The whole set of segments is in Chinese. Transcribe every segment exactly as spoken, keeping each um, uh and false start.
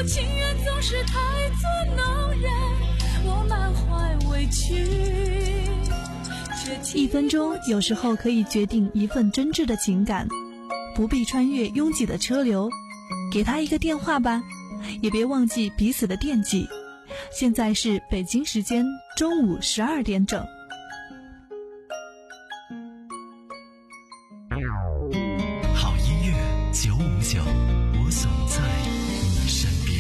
情愿总是太作能人，我满怀委屈。 一分钟有时候可以决定一份真挚的情感，不必穿越拥挤的车流，给他一个电话吧，也别忘记彼此的惦记。现在是北京时间中午十二点整。 好音乐九五九，我总在你身边。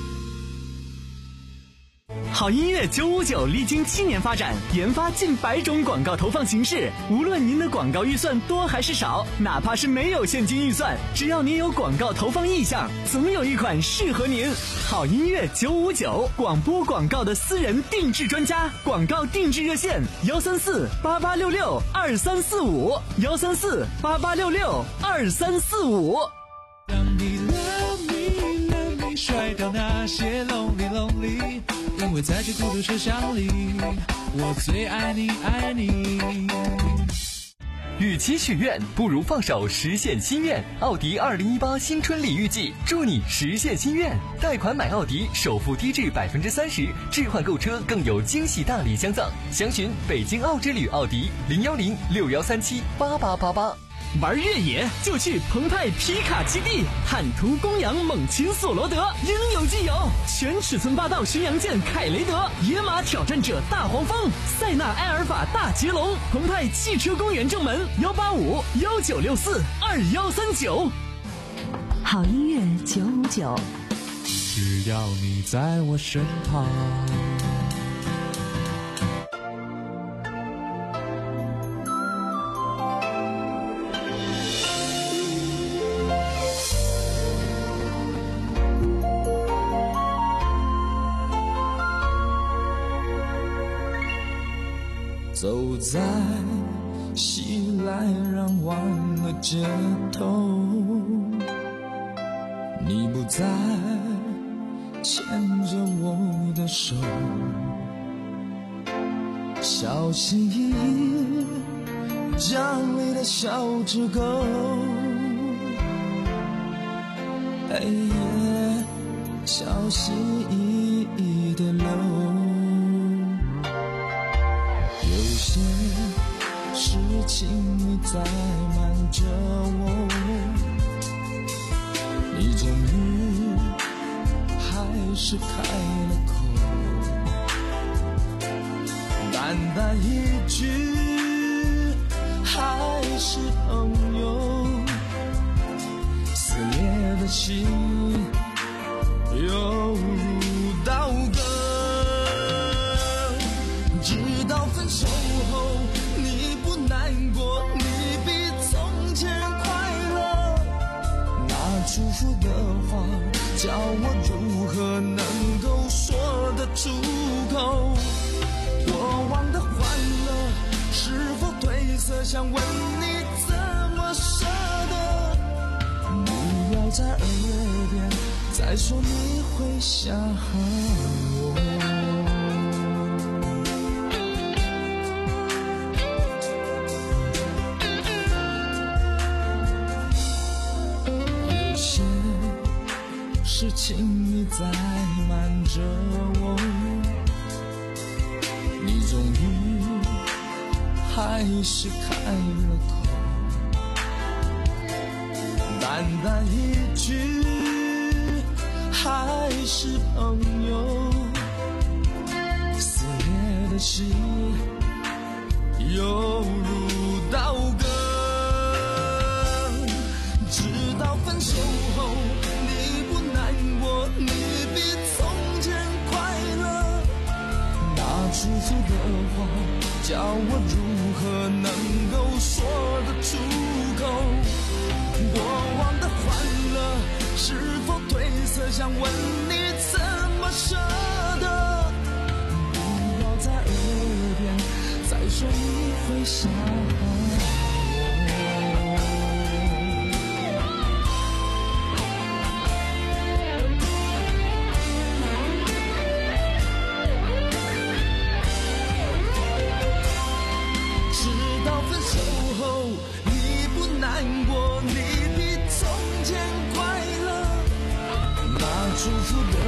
好音乐九五九历经七年发展，研发近百种广告投放形式。无论您的广告预算多还是少，哪怕是没有现金预算，只要您有广告投放意向，总有一款适合您。好音乐九五九，广播广告的私人定制专家，广告定制热线幺三四八八六六二三四五幺三四八八六六二三四五。 让你 love me love me， 甩掉那些 lonely lonely。因为在这孤独车厢里，我最爱你爱你。 与其许愿，不如放手实现心愿。奥迪二零一八新春礼遇季，祝你实现心愿。贷款买奥迪，首付低至百分之三十，置换购车更有惊喜大礼相赠。详询北京奥之旅奥迪零幺零六幺三七八八八八。 玩越野就去澎湃皮卡基地，坦途公羊猛禽索罗德应有尽有，全尺寸霸道巡洋舰凯雷德，野马挑战者大黄蜂，塞纳埃尔法大捷龙。澎湃汽车公园正门幺八五幺九六四二幺三九。 好音乐九五九， 只要你在我身旁。走在熙来攘往的街头，你不再牵着我的手，小心翼翼家里的小纸狗，黑夜小心翼翼地流。有些事情你在瞒着我，你终于还是开了口，淡淡一句还是朋友，撕裂的心犹如刀割。直到分手后你不难过，你比从前快乐，那祝福的话叫我如何能够说得出口，过往的欢乐是否褪色，想问你怎么舍得，不要在耳边再说你会想我。事情你在瞒着我，你终于还是开了口，淡淡一句还是朋友，撕裂的心犹如刀割。直到分手后你不难过，你比从前快乐，那祝福的话叫我如何能够说得出口，过往的欢乐是否褪色，想问你怎么舍得，不要在耳边再说你会想我。你不难过，你比从前快乐，那祝福的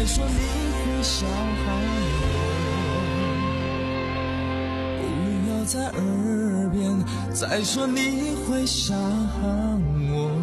再说你会伤害我，不要在耳边再说你会伤我。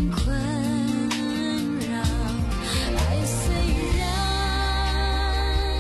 困扰，爱虽然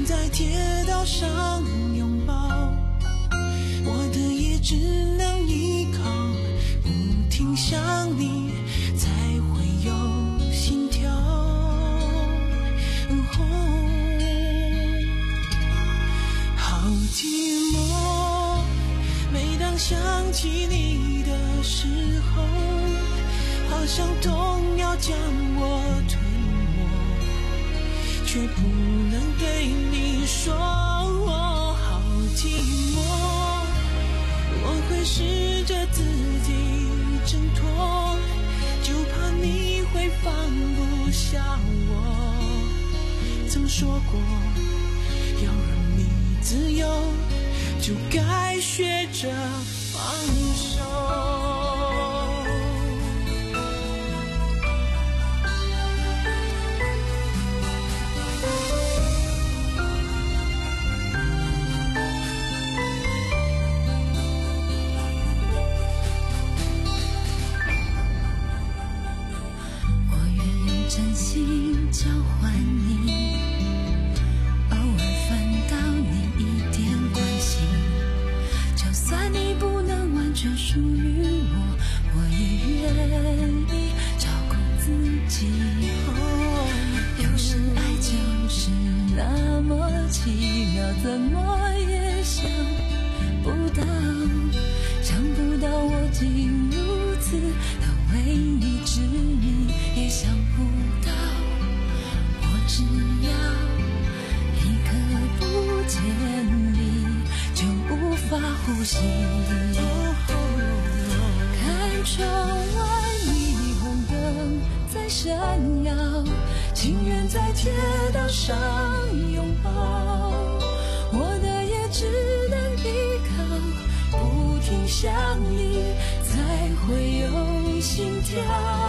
在铁道上拥抱，我的也只能依靠，不停想你才会有心跳。哦，好寂寞，每当想起你的时候，好像痛要将我吞没，却不能对你说我好寂寞。我会试着自己挣脱，就怕你会放不下我。曾说过要让你自由，就该学着放手。 真心交换你，偶尔分到你一点关心，就算你不能完全属于我，我也愿意照顾自己。有时爱就是那么奇妙，怎么也想不到，想不到我竟如此的为你执迷，也想不到我只要一刻不见你就无法呼吸。看窗外霓虹灯在闪耀，情愿在铁道上拥抱，我的也只能依靠，不停想你才会有心跳。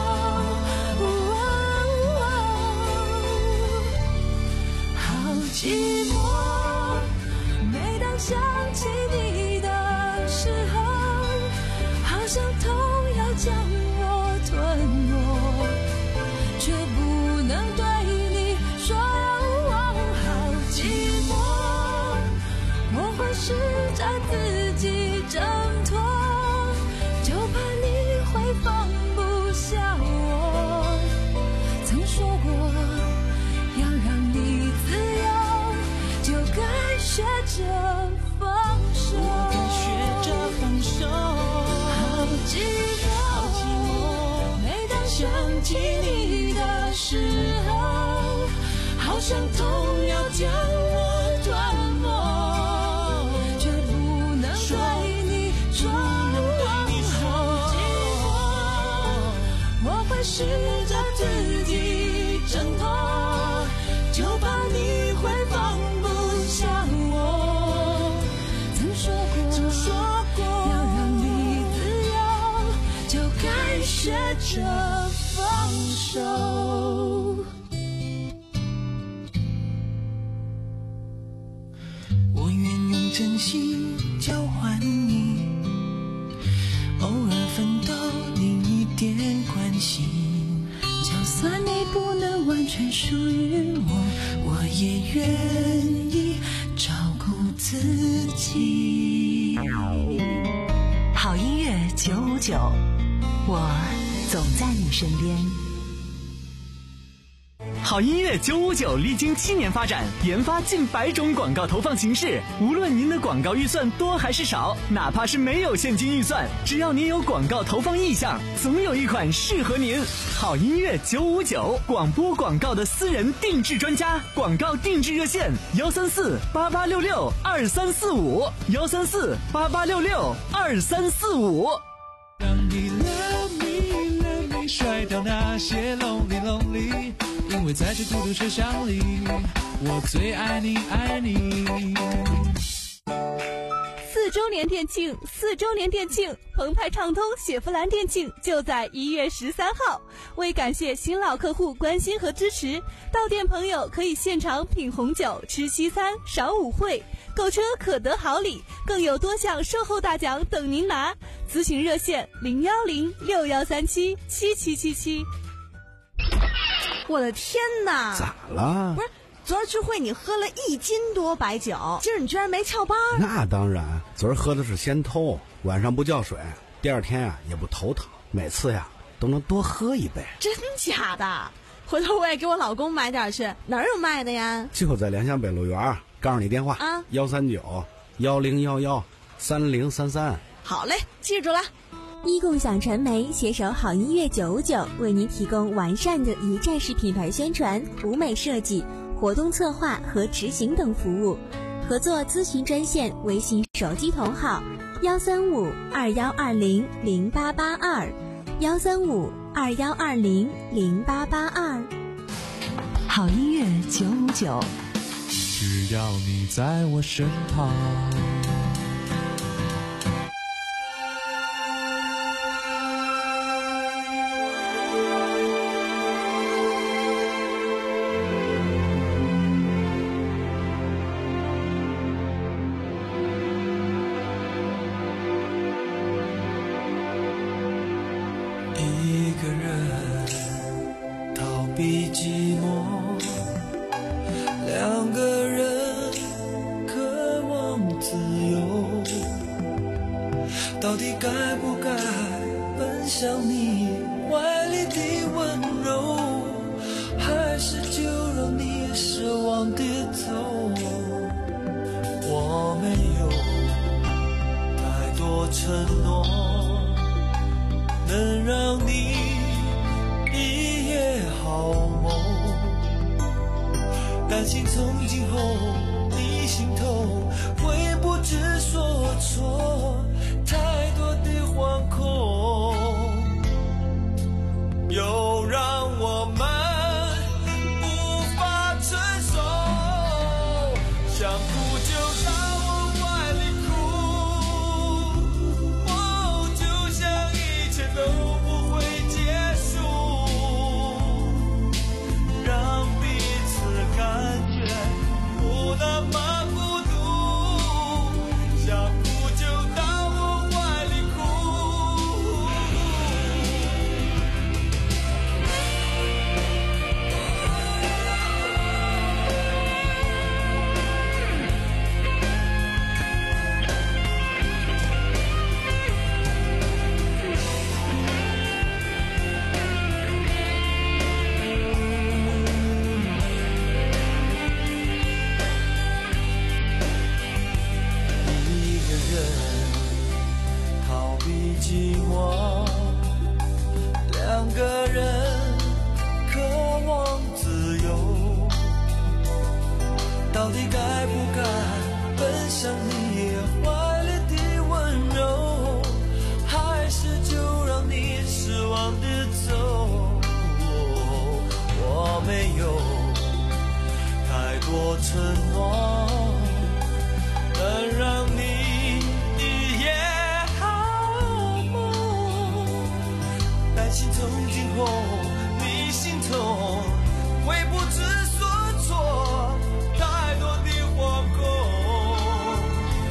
寂寞，每当想起你的时候，好像痛要将我吞没，却不能对你说好寂寞。我会试着自己挣脱，就怕你会放不下我。曾说过要让你自由，就该学着放手， 该学着放手。 好寂寞， 好寂寞， 每当想起你的时候，好像痛要将我吞没，却不能对你说好寂寞。我会试着自己挣脱，就怕你会放不下我。曾说过，曾说过，要让你自由，就该学着放手。 我愿用真心交换你，偶尔分到你一点关心， 就算你不能完全属于我， 我也愿意照顾自己。 好音乐九五九，我总在你身边。 好音乐九五九历经七年发展，研发近百种广告投放形式。无论您的广告预算多还是少，哪怕是没有现金预算，只要您有广告投放意向，总有一款适合您。好音乐九五九，广播广告的私人定制专家，广告定制热线幺三四八八六六二三四五幺三四八八六六二三四五。 让你 love me love me 甩掉那些 lonely lonely， 因为在这孤独车厢里，我最爱你爱你。 四周年店庆，四周年店庆，澎湃畅通雪佛兰店庆就在一月十三号。为感谢新老客户关心和支持，到店朋友可以现场品红酒、吃西餐、赏舞会，购车可得好礼，更有多项售后大奖等您拿。咨询热线零幺零六幺三七七七七七。 我的天哪！ 咋了？ 不是。 昨儿聚会你喝了一斤多白酒，今儿你居然没翘班？ 那当然，昨儿喝的是先偷，晚上不叫水，第二天呀也不头疼，每次呀都能多喝一杯。 真假的？回头我也给我老公买点去，哪儿有卖的呀？ 就在联想北路园，告诉你电话啊， 幺三九幺零幺幺三零三三。 好嘞，记住了。 一共享传媒携手好音乐九五九，为您提供完善的一站式品牌宣传、舞美设计、活动策划和执行等服务。合作咨询专线：微信手机同号幺三五二幺二零零八八二幺三五二幺二零零八八二。 好音乐九五九， 只要你在我身旁。 一个人逃避寂寞，两个人渴望自由，到底该不该奔向你怀里的温柔，还是就让你失望地走？我没有太多承诺能让你一夜好梦，担心从今后你心头会不知所措，太多的惶恐又让我们无法承受，想哭就到我怀里哭，哦，就像一切都不会结束，让彼此感觉不那么孤独，想哭就到我怀里哭。一个人逃避寂寞，两个人渴望自由，到底该不该奔向你怀里的温柔，还是就让你失望地走？我没有太多承诺能让你一夜好梦，担心从今后你心头会不知所措，太多的惶恐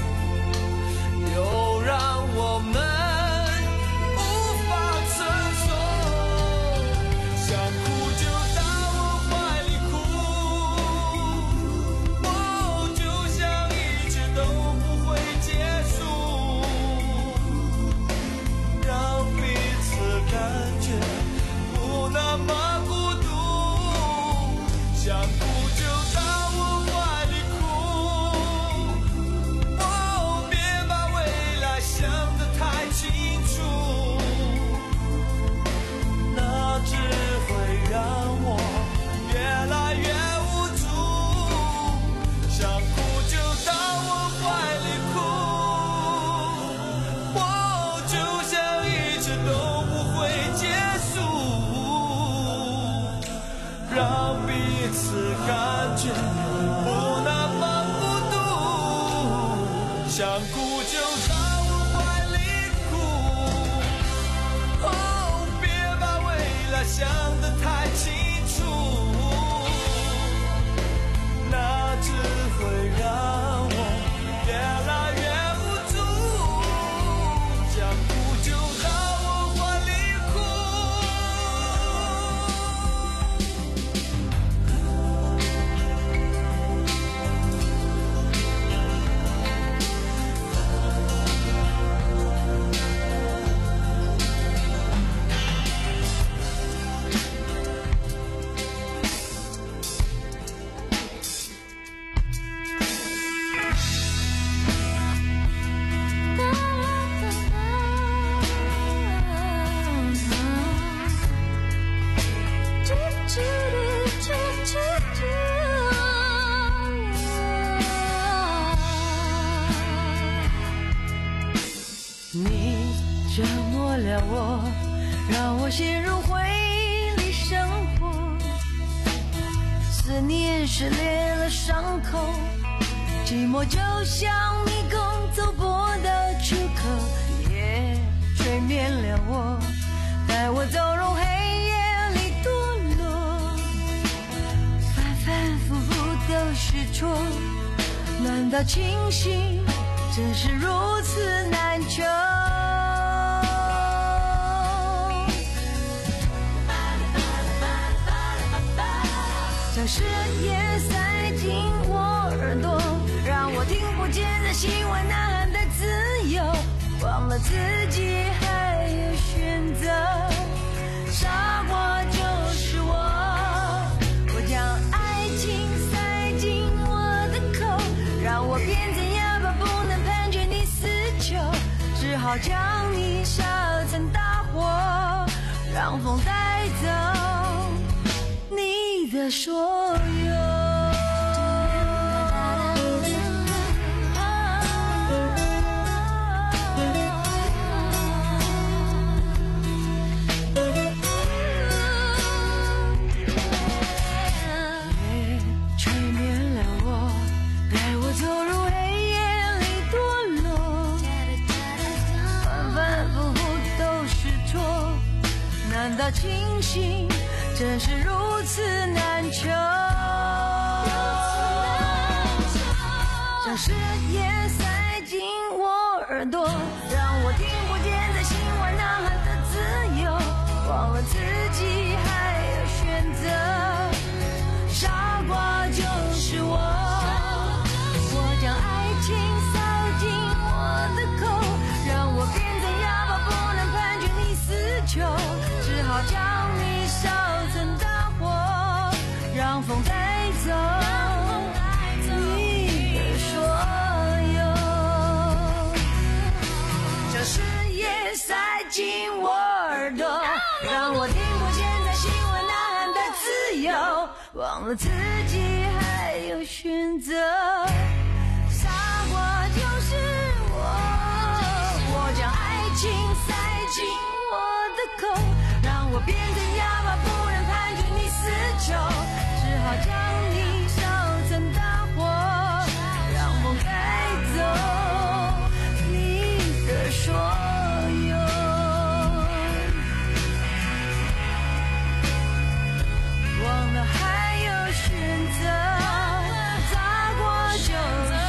又让我们无法承受，想哭就到我怀里哭，哦，就像一切都不会结束，让彼此感觉不那么孤独，想哭就到我怀里哭，哦，别把未来想得太清楚，那只会让我越来越无助，想哭就到我怀里哭，哦，就像一切都不会结束，让彼此感觉不那么孤独，想哭就到我怀里哭，哦，别把未来想得太清楚，那只会让我越来越无助，想哭就到我怀里哭。 了我，让我陷入回忆里生活。思念撕裂了伤口，寂寞就像迷宫，走不到出口。夜吹灭了我，带我走入黑夜里堕落。反反复复都是错，难道清醒真是如此难求？将誓言塞进我耳朵，让我听不见在心外呐喊的自由，忘了自己还有选择。傻瓜就是我，我将爱情塞进我的口，让我变成哑巴，不能判决你死囚，只好将你烧成大火，让风带走你的所有。难道清醒真是如此难求？将誓言塞进我耳朵，让我听不见在心外呐喊的自由，忘了自己还有选择。傻瓜就是我，我将爱情塞进我的口，让我变成哑巴，不能判决你死囚，只好将你烧成大火，让风带走你的所有。将誓言塞进我耳朵，让我听不见在心外呐喊的自由，忘了自己还有选择。傻瓜就是我，我将爱情塞进我的口，让我变成哑巴，不能判决你死囚，只好将你烧成大火，让风带走你的所有。忘了还有选择，傻瓜就是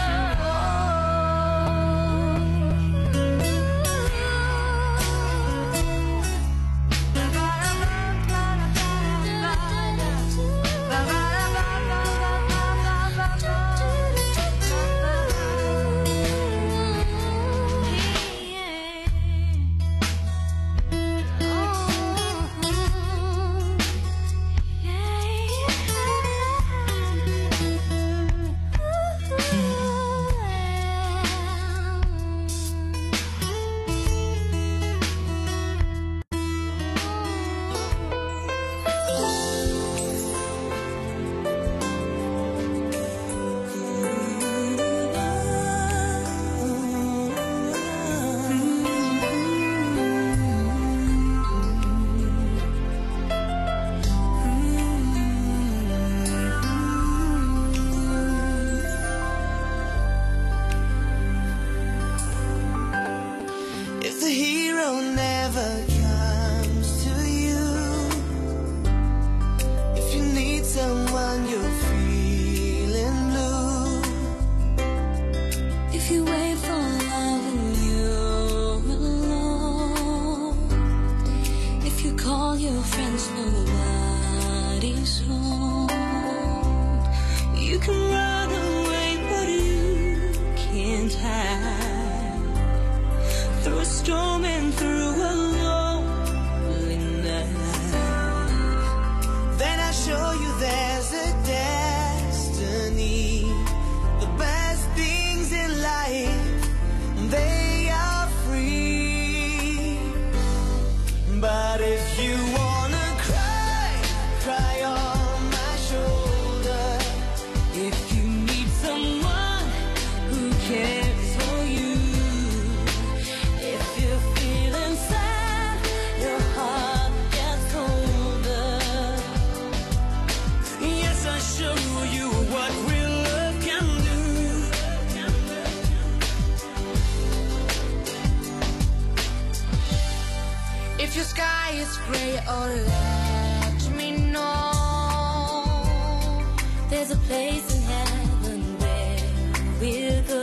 If you need is gray, oh let me know. There's a place in heaven where we'll go.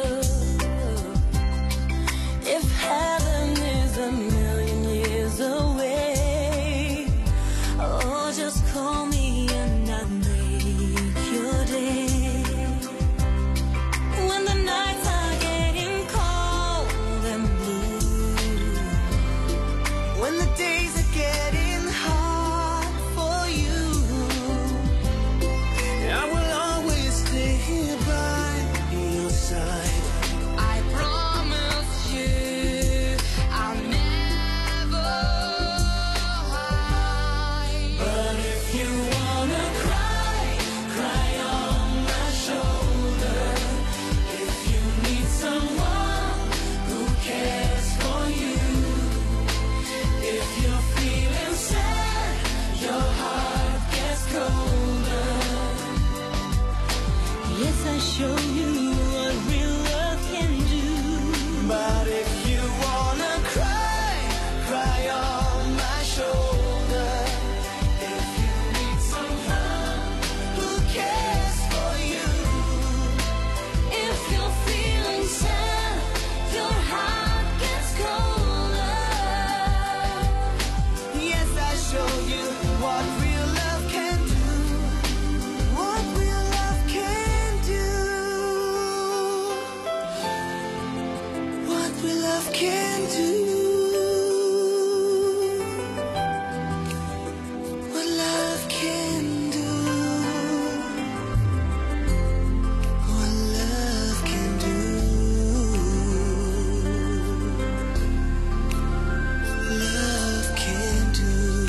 If heaven is a million years away, oh just call me and I'll make your day. When the nights are getting cold and blue, when the days are getting hard for you, I will always stay here by your side. I promise you I'll never hide. But if you wanna cry, cry on my shoulder. If you need someone who cares for you, if you're feeling sad, your heart gets colder. Yes, I show you what real love can do. But if you wanna cry, cry on my shoulder. If you need someone who cares for you, If you're feeling sad, your heart gets colder. yes, I show you what real love can do. What real love can do. What real love can do. What love can do. What love can do. Love can do.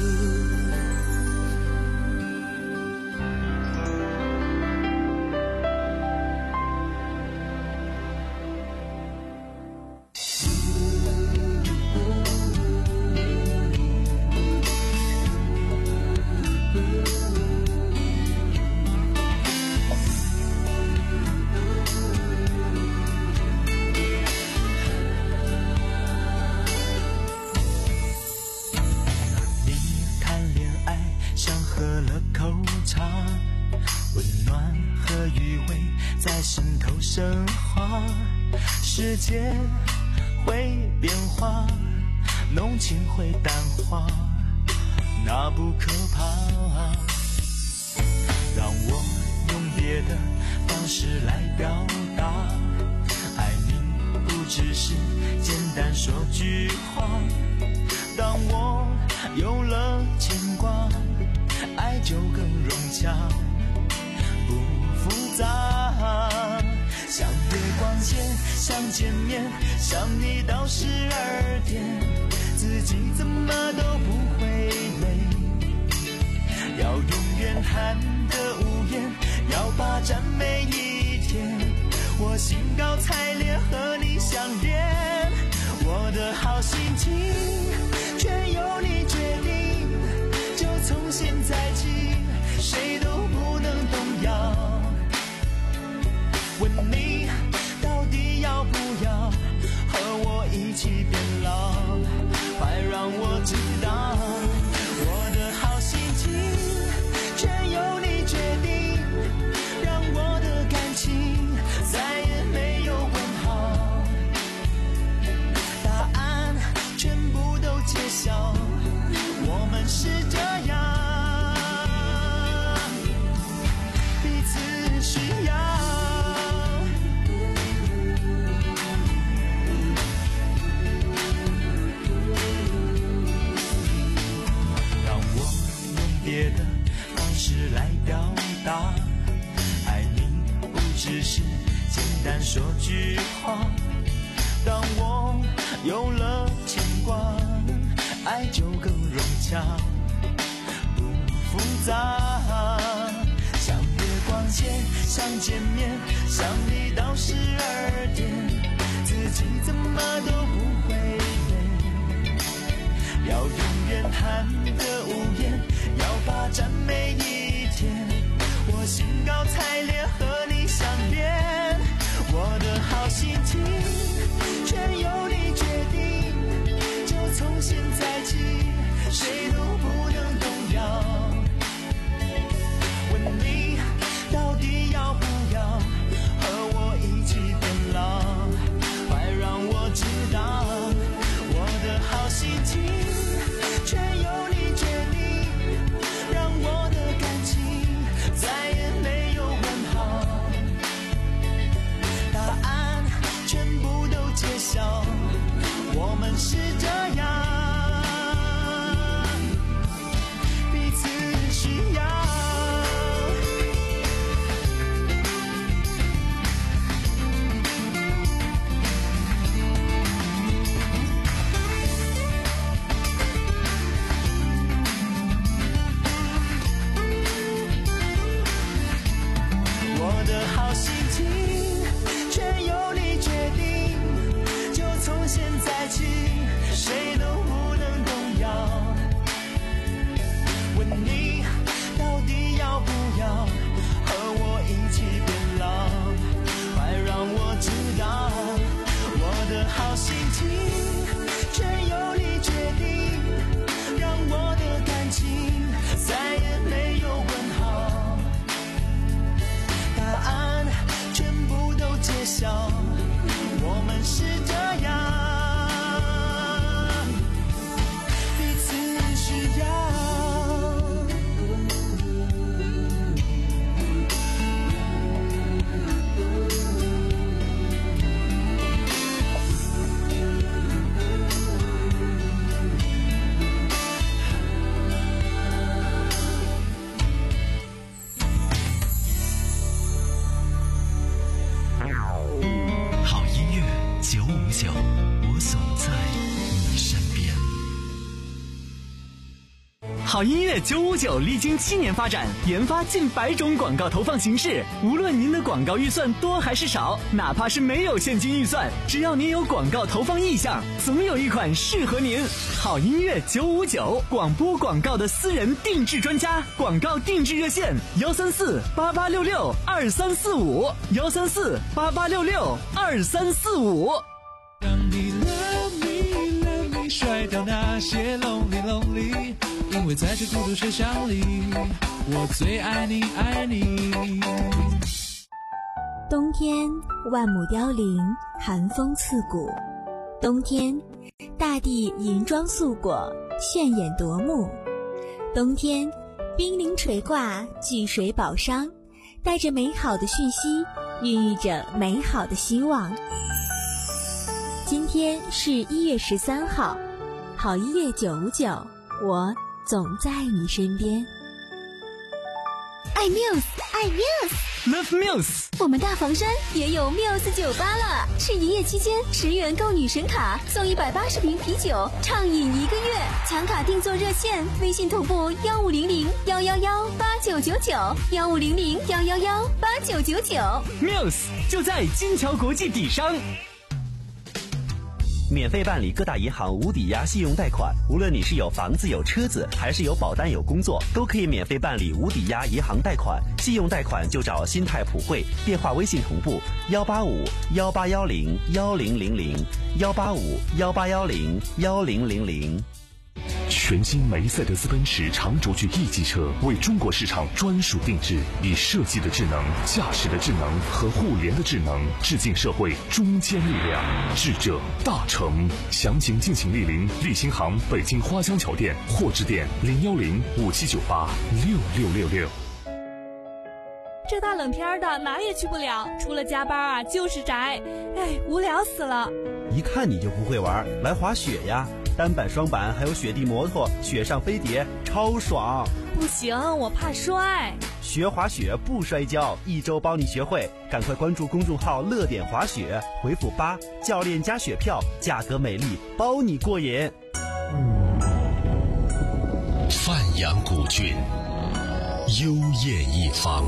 你谈恋爱像喝了口茶，温暖和余味在心头升华，世界会变化，浓情会淡化，那不可怕。让我用别的方式来表达，爱你不只是简单说句话。当我有了牵挂，爱就更融洽，不复杂。像月光线，想见面，想你到十二点，自己怎么都不会累。要永远含着无言，要霸占每一天。我兴高采烈和你相恋，我的好心情全由你决定，就从现在起，谁都不能动摇。问你到底要不要和我一起变老？快让我知道，我的好心情全由你决定，让我的感情再也没有问号，答案全部都揭晓，我们是这样，彼此需要。让我用别的方式来表达，爱你不只是简单说句话。当我有了牵挂，爱就更融洽，不复杂。像月光线，想见面，想你到十二点，自己怎么都不会累。要永远含着无言，要霸占每一天。我兴高采烈和你相恋，我的好心情全由你决定，就从现在起， 谁都不能动摇。问你到底要不要和我一起变老，快让我知道我的好心情全由你决定，让我的感情再也没有问号，答案全部都揭晓，我们是这样彼此需要。我的好心情全由你决定，就从现在起谁都不能动摇。问你到底要不要和我一起变老，快让我知道我的好心情全由你决定，让我的感情再也没有问号，答案全部都揭晓，我们是这样彼此需要。 好音乐九五九，我总在你身边。 好音乐九五九历经七年发展，研发近百种广告投放形式。无论您的广告预算多还是少，哪怕是没有现金预算，只要您有广告投放意向，总有一款适合您。好音乐九五九，广播广告的私人定制专家，广告定制热线：幺三四八八六六二三四五，幺三四八八六六二三四五。 让你 love me love me 甩掉那些 lonely lonely， 因为在这孤独车厢里，我最爱你爱你。 冬天万亩凋零，寒风刺骨。冬天大地银装素裹，炫眼夺目。冬天冰凌垂挂，巨水宝商，带着美好的讯息，孕育着美好的希望。今天是一月十三号，好音乐九五九，我总在你身边。爱 Muse， 爱 Muse，Love Muse。 我们大房山也有 Muse 酒吧了，是营业期间十元购女神卡送一百八十瓶啤酒，畅饮一个月。抢卡定做热线，微信同步幺五零零幺幺幺八九九九，幺五零零幺幺幺八九九九。 Muse 就在金桥国际底商。 免费办理各大银行无抵押信用贷款，无论你是有房子有车子，还是有保单有工作，都可以免费办理无抵押银行贷款。信用贷款就找新泰普惠，电话微信同步幺八五幺八幺零幺零零零幺八五幺八幺零幺零零零。 全新梅赛德斯奔驰长轴距 E 级车为中国市场专属定制，以设计的智能、驾驶的智能和互联的智能，致敬社会中坚力量，智者大成。详情敬请莅临立新行北京花江桥店或致电零幺零五七九八六六六六。 这大冷天的哪也去不了，除了加班啊就是宅，哎，无聊死了。 一看你就不会玩，来滑雪呀！单板、双板还有雪地摩托、雪上飞碟，超爽！ 不行，我怕摔。 学滑雪不摔跤，一周包你学会。赶快关注公众号“乐点滑雪”，回复八，教练加雪票，价格美丽，包你过瘾。 范阳古郡，幽艳一方，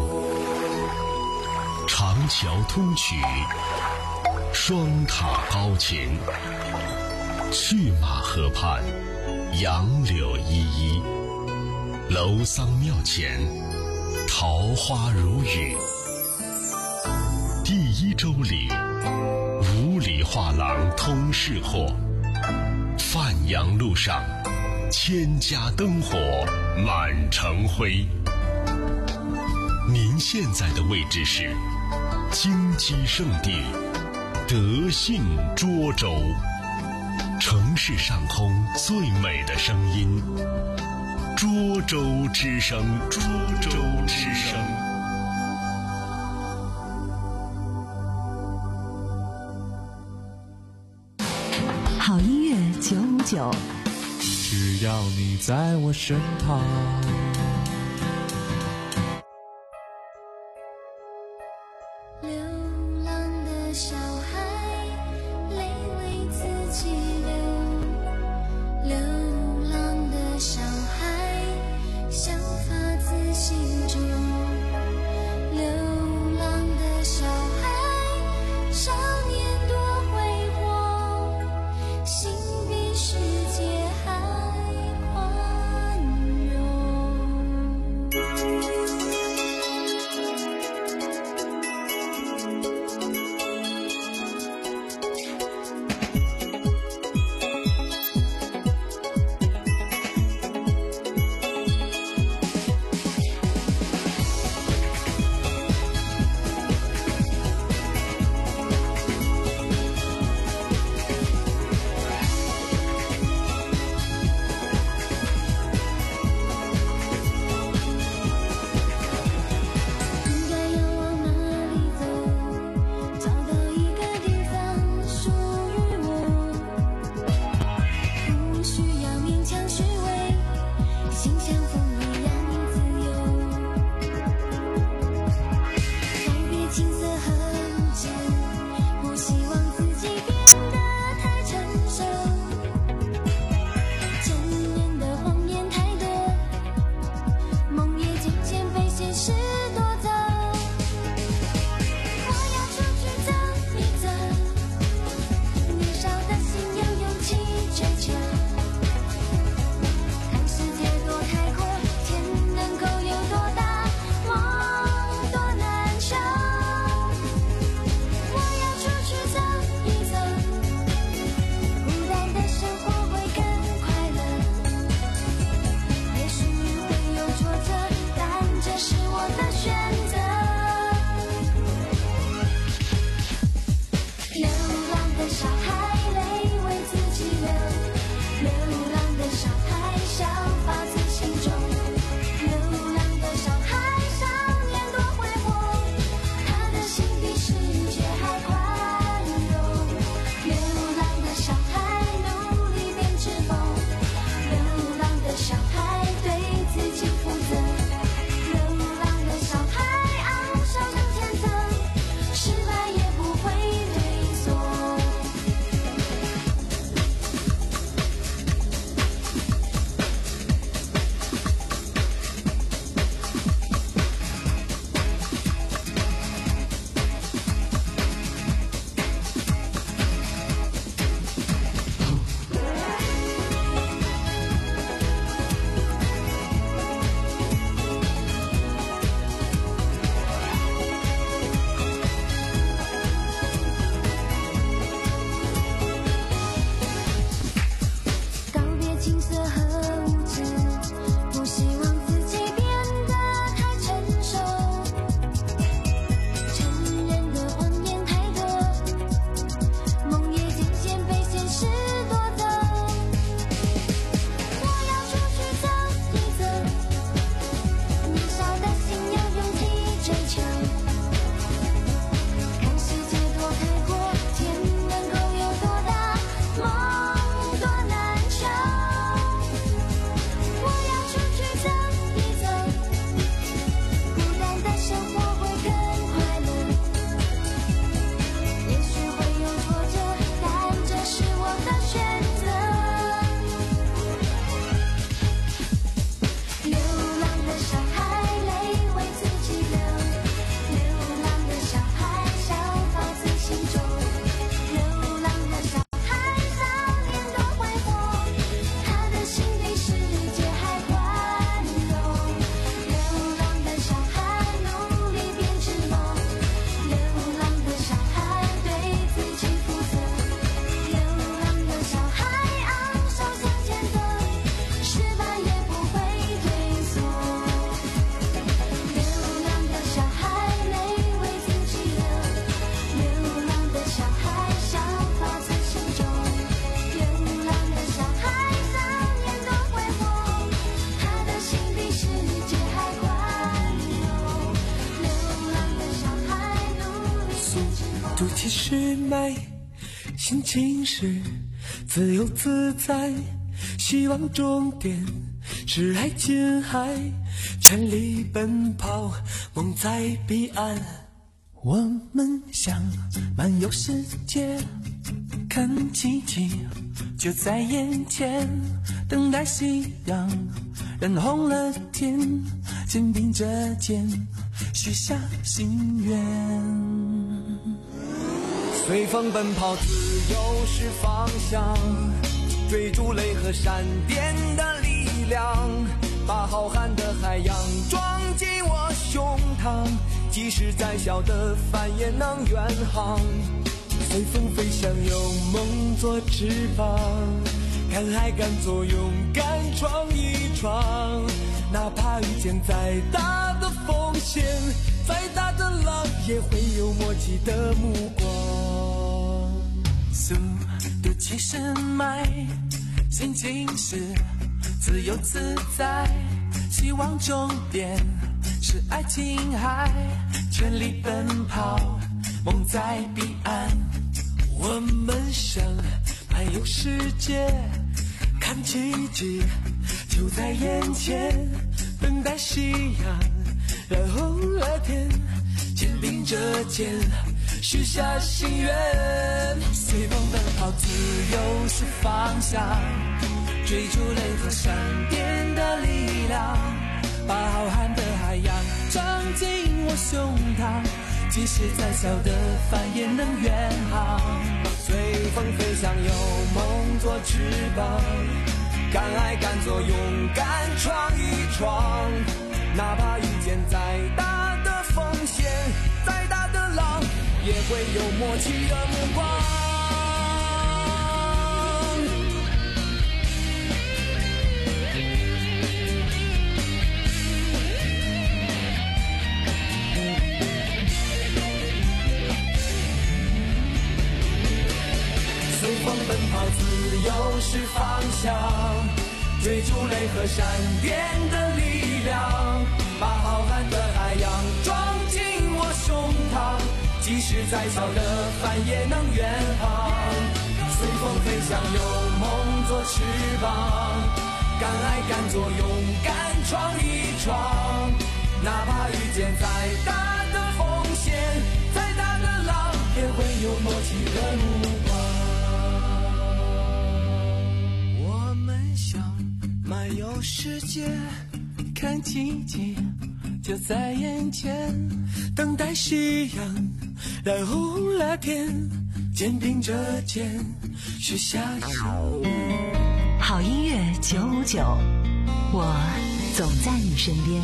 长桥通衢，双塔高擎。去马河畔，杨柳依依，楼桑庙前，桃花如雨。第一周里，五里画廊通市货，范阳路上， 千家灯火满城灰。您现在的位置是金鸡圣地德信涿州，城市上空最美的声音，涿州之声，涿州之声。 好音乐九五九， 只要你在我身旁。 流浪的小孩，泪为自己流。流浪的小孩，想法自心中。流浪的小孩，少年多挥霍，心比世界还宽容。 迈，心情是自由自在，希望终点是爱琴海，全力奔跑，梦在彼岸。我们想漫游世界，看奇迹就在眼前，等待夕阳染红了天，肩并着肩许下心愿。随风奔跑，自由是方向，追逐雷和闪电的力量，把浩瀚的海洋装进我胸膛，即使再小的帆也能远航。随风飞翔，有梦做翅膀，敢爱敢做，勇敢闯一闯，哪怕遇见再大的风险，再大的浪也会有默契的目光。速度七十迈，心情是自由自在，希望终点是爱琴海，全力奔跑，梦在彼岸。我们想漫游世界，看奇迹就在眼前，等待夕阳染红了天，肩并着肩许下心愿。随风奔跑，自由是方向，追逐雷和闪电的力量，把浩瀚的海洋装进我胸膛，即使再小的帆也能远航。随风飞翔，有梦做翅膀，敢爱敢做，勇敢闯一闯，哪怕遇见再大的风险，再大的浪也会有默契的目光。随风奔跑，自由是方向，追逐雷和闪电的力量，把浩瀚的海洋装进我胸膛，即使再小的帆也能远航。随风飞翔，有梦做翅膀，敢爱敢做，勇敢闯一闯，哪怕遇见再大的风险，再大的浪也会有默契的目光。我们想漫游世界，看奇迹就在眼前，等待夕阳染红了天，肩并着肩许下心愿。 好音乐九五九，我总在你身边。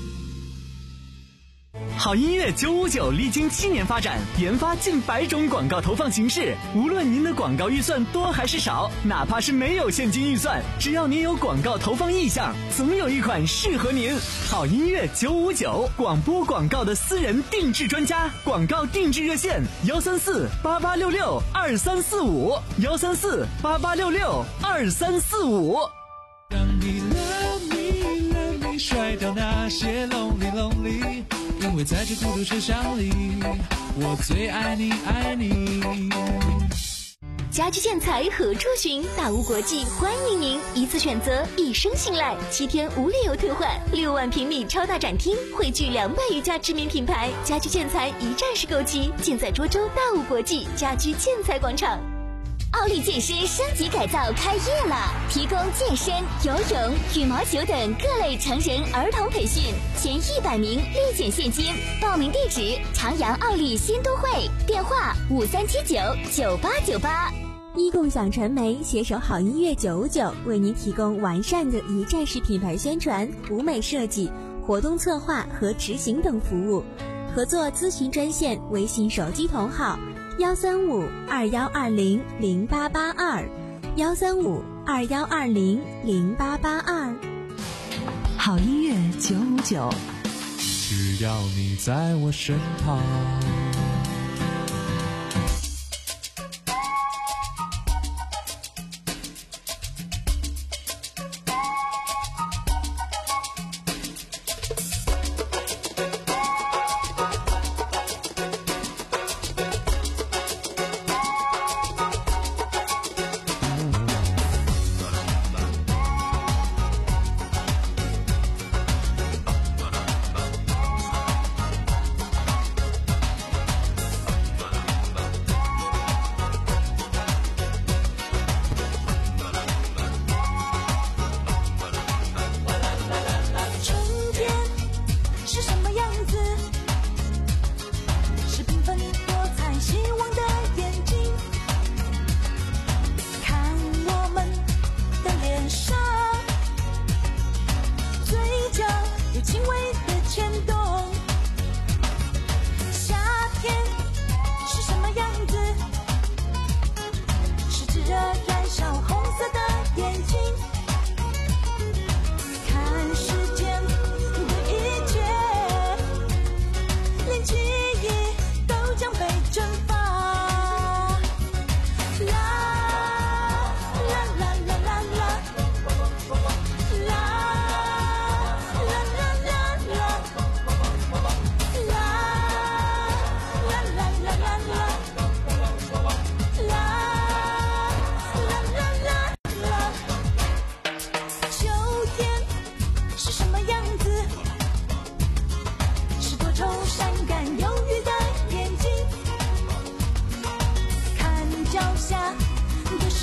好音乐九五九历经七年发展，研发近百种广告投放形式。无论您的广告预算多还是少，哪怕是没有现金预算，只要您有广告投放意向，总有一款适合您。好音乐九五九，广播广告的私人定制专家，广告定制热线：幺三四八八六六二三四五，幺三四八八六六二三四五。 让你 love me love me 甩掉那些 lonely lonely，因为在这孤独车厢里，我最爱你爱你。 家居建材何处寻？大屋国际欢迎您，一次选择，一生信赖，七天无理由退换，六万平米超大展厅，汇聚两百余家知名品牌，家居建材一站式购齐，尽在涿州大屋国际家居建材广场。奥利健身升级改造开业了，提供健身、游泳、羽毛球等各类成人儿童培训，前一百名立减现金。报名地址：长阳奥利新都会，电话五三七九九八九八。一共享传媒携手好音乐九五九，为您提供完善的一站式品牌宣传、舞美设计、活动策划和执行等服务。合作咨询专线：微信手机同号。幺三五二幺二零零八八二，幺三五二幺二零零八八二。 好音乐九五九， 只要你在我身旁。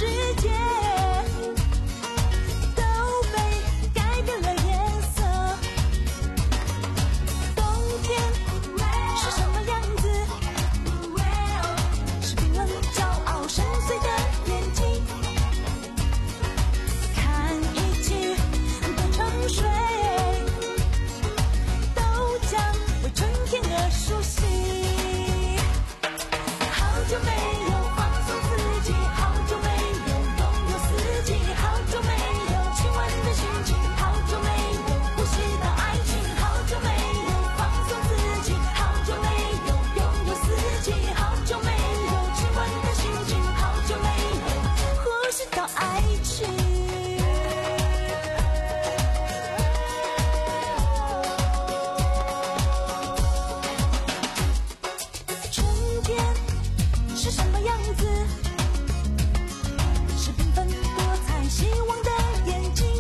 世界都被改变了颜色。冬天是什么样子？是冰冷、骄傲、深邃的眼睛。看一季的沉睡，都将为春天而苏醒。好久没有放松自己，好久没有拥有四季，好久没有亲吻的心情，好久没有呼吸到爱情，好久没有放松自己，好久没有拥有四季，好久没有亲吻的心情，好久没有呼吸到爱情。春天是什么样子？是缤纷多彩希望的眼睛。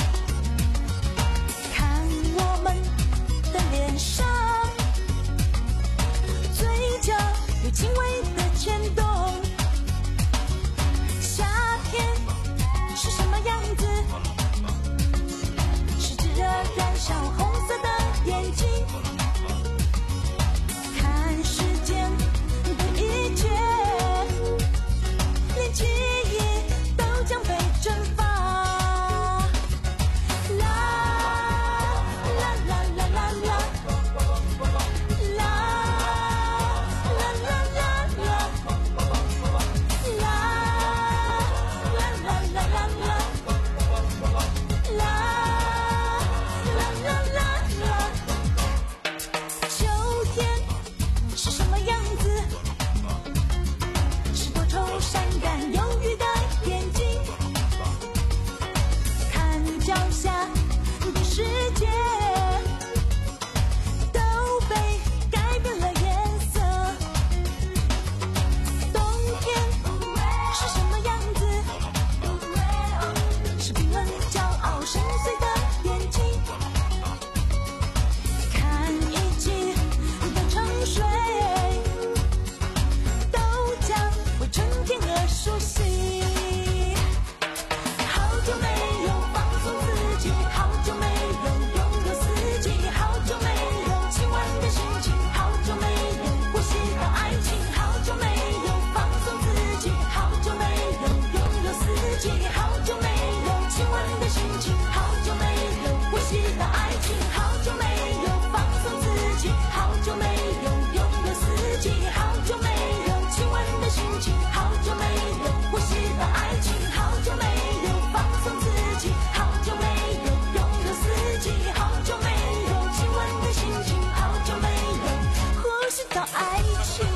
看我们的脸上，嘴角有轻微的牵动。夏天是什么样子？是炙热燃烧红色的眼睛。看世间的一切，连记忆都将被蒸发。啦啦啦啦啦啦，啦啦啦啦啦，啦啦啦啦啦啦，啦啦啦啦啦。秋天是什么样子？是多愁善感忧郁的眼睛。看脚下的世界都被改变了颜色。冬天是什么样子？是冰冷、骄傲、深邃的眼睛。看一季的沉睡，都将为春天而苏醒。好久没有放松自己，好久没有拥有四季，好久没有亲吻的心情，好久没有呼吸到爱情，好久没有放松自己，好久没有拥有四季，好久没有亲吻的心情，好久没有呼吸到爱情，好久没有放松自己，好久没有拥有四季，好久没有亲吻的心情，好久没有呼吸到爱情，好久没有放松自己，好久没有拥有四季，好久没有亲吻的心情，好久没有呼吸到爱情。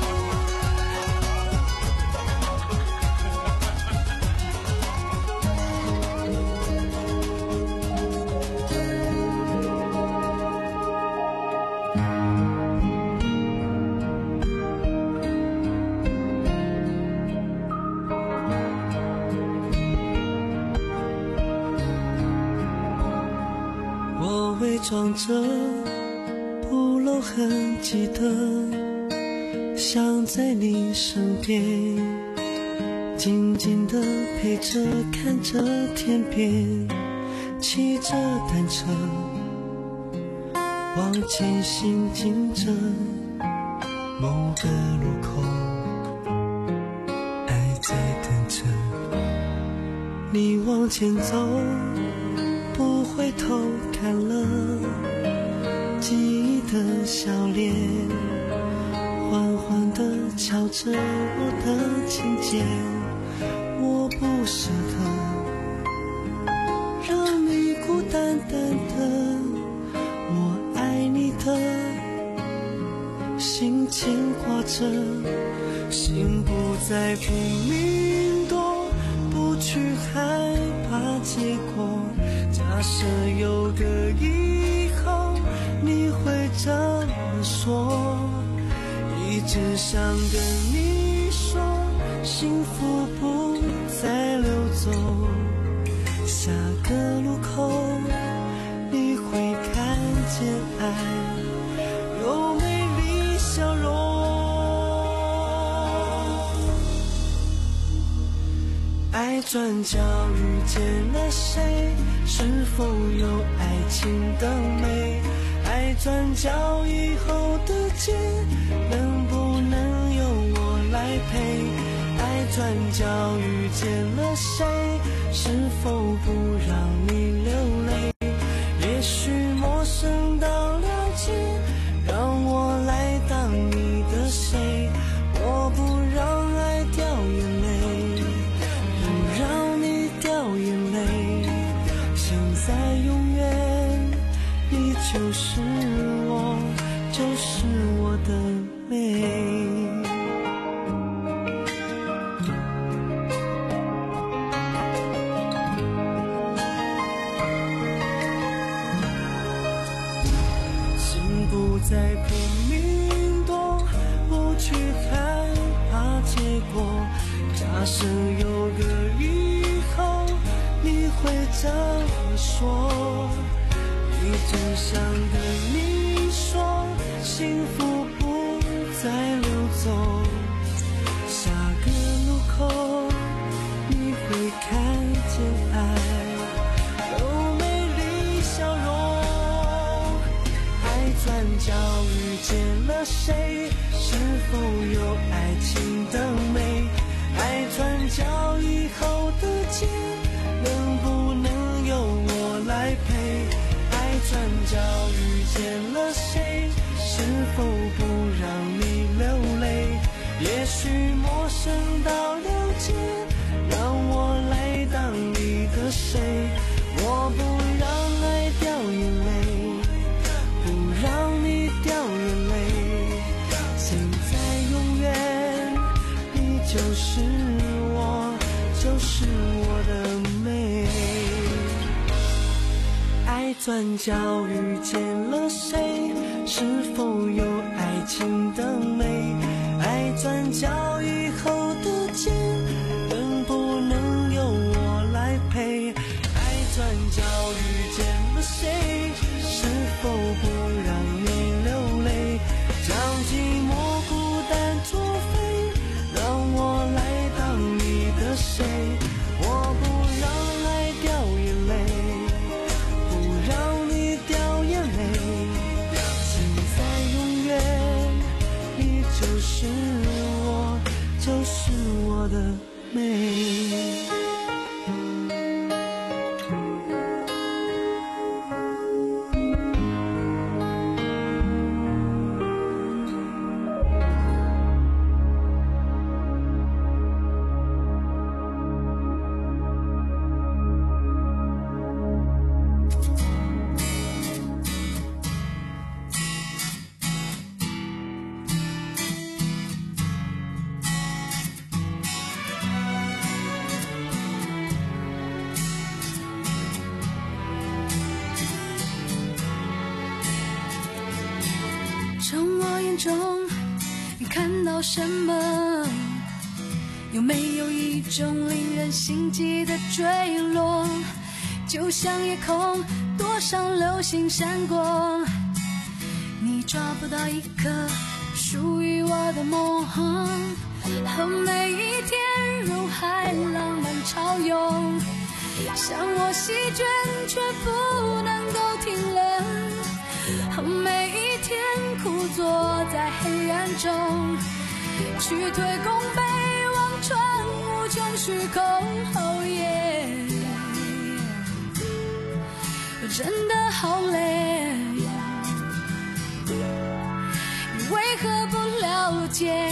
我伪装着不露痕迹的，想在你身边，静静的陪着，看着天边，骑着单车，往前行进着，某个路口，爱在等着你往前走，不回头看了记忆的笑脸，缓缓地敲着我的琴键，我不舍得让你孤单单的，我爱你的心牵挂着，心不再拼命躲，不去害怕结果，假设有个以后你会这么说，一直想跟你说，幸福不再溜走，下个路口你会看见爱有美丽笑容， 爱转角遇见了谁？是否有爱情的美？爱转角以后的街，能不能由我来陪？爱转角遇见了谁？是否不让你流泪？也许陌生到了解，让我来当你的谁？我不让爱掉眼泪，不让你掉眼泪。现在永远，你就是我，就是我的美。在拼命躲，不去害怕结果。假设有个以后，你会怎么说？一直想跟你说，幸福不再溜走。下个路口，你会看见爱有美丽笑容。转角遇见了谁？是否有爱情的美？爱转角以后的街，能不能由我来陪？爱转角遇见了谁？是否不让你流泪？也许陌生到了解，让我来当你的谁？我不让爱掉眼泪，让你掉眼泪，现在永远，你就是我，就是我的美。爱转角遇见了谁？是否有爱情的美？爱转角以后的街，能不能由我来陪？爱转角遇见了谁？是否不让你流泪？将寂寞孤单作废，让我来当你的谁？我不让爱掉眼泪，不让你掉眼泪。现在永远，你就是我，就是我的美。 从我眼中你看到什么？有没有一种令人心悸的坠落？就像夜空多少流星闪过，你抓不到一颗属于我的梦，和每一天如海浪般潮涌，像我席卷却不能够停留，和每一天苦坐在黑暗中，去推弓背望穿无穷虚空。哦耶，真的好累，你为何不了解？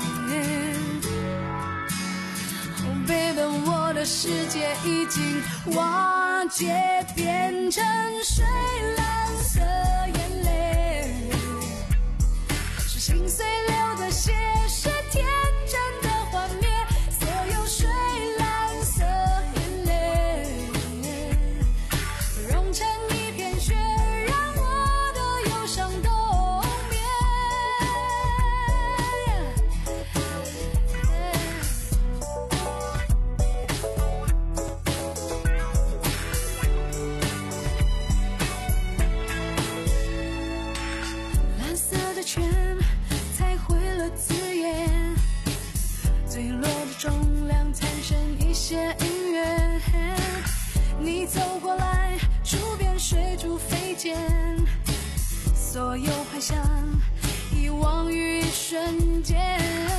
Oh baby， 我的世界已经瓦解，变成水蓝色眼泪，是心碎流的血，是天真的幻灭，所有水蓝色眼泪融成一片雪，让我的忧伤冬眠。蓝色的圈才毁了字眼， 些音乐，你走过来，触边水煮飞溅，所有幻想遗忘于一瞬间。